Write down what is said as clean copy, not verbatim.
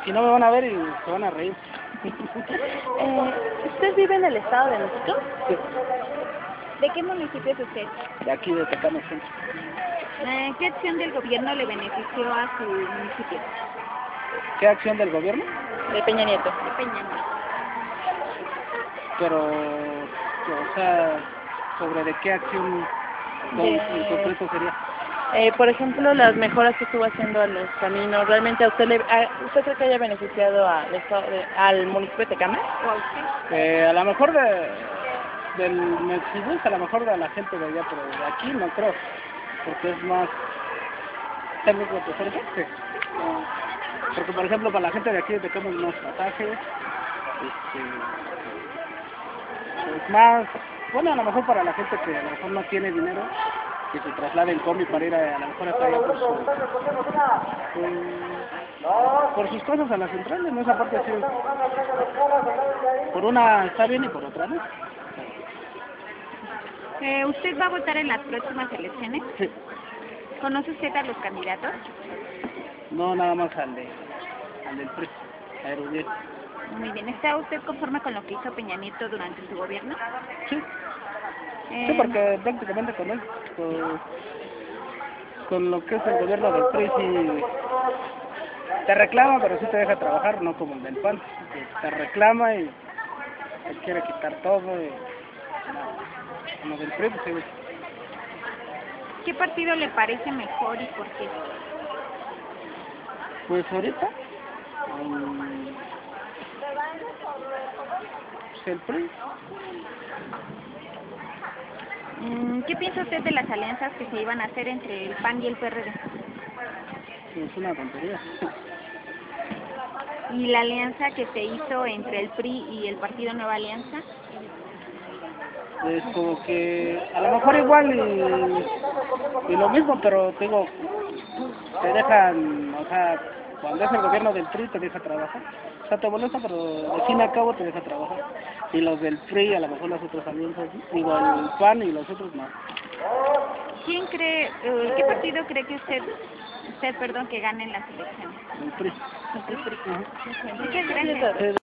si no me van a ver y se van a reír. ¿Usted vive en el Estado de México? Sí, ¿De qué municipio es usted? de aquí de Tecama Centro. ¿Qué acción del gobierno le benefició a su municipio? ¿Qué acción del gobierno? De Peña Nieto. De Peña Nieto. Pero, o sea, ¿sobre de qué acción en concreto sería? Por ejemplo, las mejoras que estuvo haciendo a los caminos, ¿realmente a usted usted cree que haya beneficiado al municipio de Tecama? ¿O a usted? A lo mejor del Mexibus, a lo mejor de la gente de allá, pero de aquí no creo, porque es más técnico que hacer eso. Sí. Porque, por ejemplo, para la gente de aquí de Tecama es más pasajes, es más, bueno, a lo mejor para la gente que a lo mejor no tiene dinero, que se traslade en combi para ir a lo mejor hasta allá por sus cosas a las centrales, ¿no? Esa parte así, por una está bien y por otra no. ¿Usted va a votar en las próximas elecciones? Sí. ¿Conoce usted a los candidatos? No, nada más al del PRI, a Erubiel. Muy bien. ¿Está usted conforme con lo que hizo Peña Nieto durante su gobierno? Sí. Sí, porque prácticamente con él, con lo que es el gobierno del PRI, sí, te reclama, pero sí te deja trabajar, no como el del PAN, que te reclama y te quiere quitar todo. Y, como del PRI, pues sí. ¿Qué partido le parece mejor y por qué? Pues ahorita, pues el PRI. ¿Qué piensa usted de las alianzas que se iban a hacer entre el PAN y el PRD? Es una tontería. ¿Y la alianza que se hizo entre el PRI y el Partido Nueva Alianza? Es como que a lo mejor igual y lo mismo, pero te digo, te dejan, o sea, cuando es el gobierno del PRI te deja trabajar. O sea, te molesta, pero de fin a cabo te deja trabajar. Y los del PRI, a lo mejor las otras alianzas, digo, el PAN y los otros no. ¿Quién cree, qué partido cree que usted que gane en las elecciones? El PRI. El PRI. Ajá. Muchas gracias.